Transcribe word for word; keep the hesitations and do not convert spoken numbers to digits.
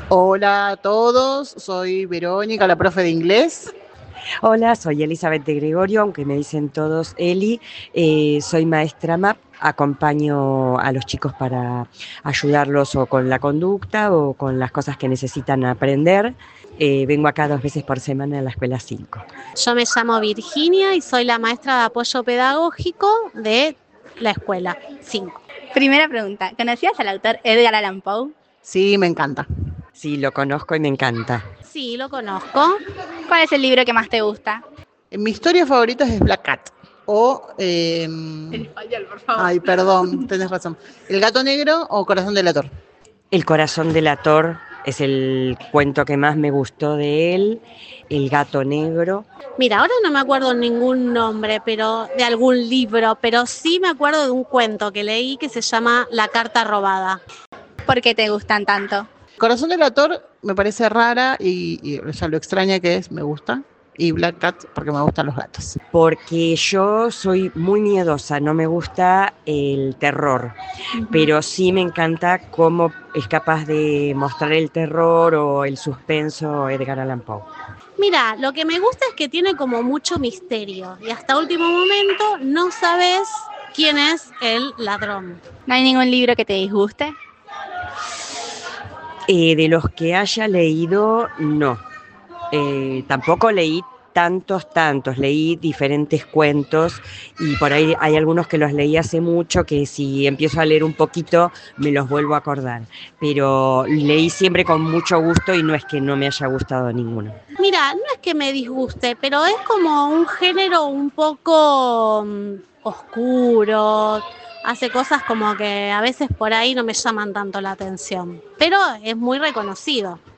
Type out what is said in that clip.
Hola a todos, soy Verónica, la profe de inglés. Hola, soy Elizabeth de Gregorio, aunque me dicen todos Eli. Eh, soy maestra M A P, acompaño a los chicos para ayudarlos o con la conducta o con las cosas que necesitan aprender. Eh, vengo acá dos veces por semana a la escuela cinco. Yo me llamo Virginia y soy la maestra de apoyo pedagógico de la escuela cinco. Primera pregunta, ¿conocías al autor Edgar Allan Poe? Sí, me encanta. Sí, lo conozco y me encanta. Sí, lo conozco. ¿Cuál es el libro que más te gusta? Mi historia favorita es Black Cat. O. Eh, El español, por favor. ay, perdón, tenés razón. El gato negro o Corazón delator. El corazón delator es el cuento que más me gustó de él. El gato negro. Mira, ahora no me acuerdo ningún nombre, pero de algún libro, pero sí me acuerdo de un cuento que leí que se llama La carta robada. ¿Por qué te gustan tanto? Corazón delator me parece rara y, y ya lo extraña que es, me gusta. Y Black Cat porque me gustan los gatos. Porque yo soy muy miedosa, no me gusta el terror, pero sí me encanta cómo es capaz de mostrar el terror o el suspenso Edgar Allan Poe. Mira, lo que me gusta es que tiene como mucho misterio y hasta último momento no sabes quién es el ladrón. ¿No hay ningún libro que te disguste? Eh, de los que haya leído, no. Eh, tampoco leí tantos, tantos, leí diferentes cuentos y por ahí hay algunos que los leí hace mucho que si empiezo a leer un poquito me los vuelvo a acordar, pero leí siempre con mucho gusto y no es que no me haya gustado ninguno. Mira, no es que me disguste, pero es como un género un poco um, oscuro. Hace cosas como que a veces por ahí no me llaman tanto la atención, pero es muy reconocido.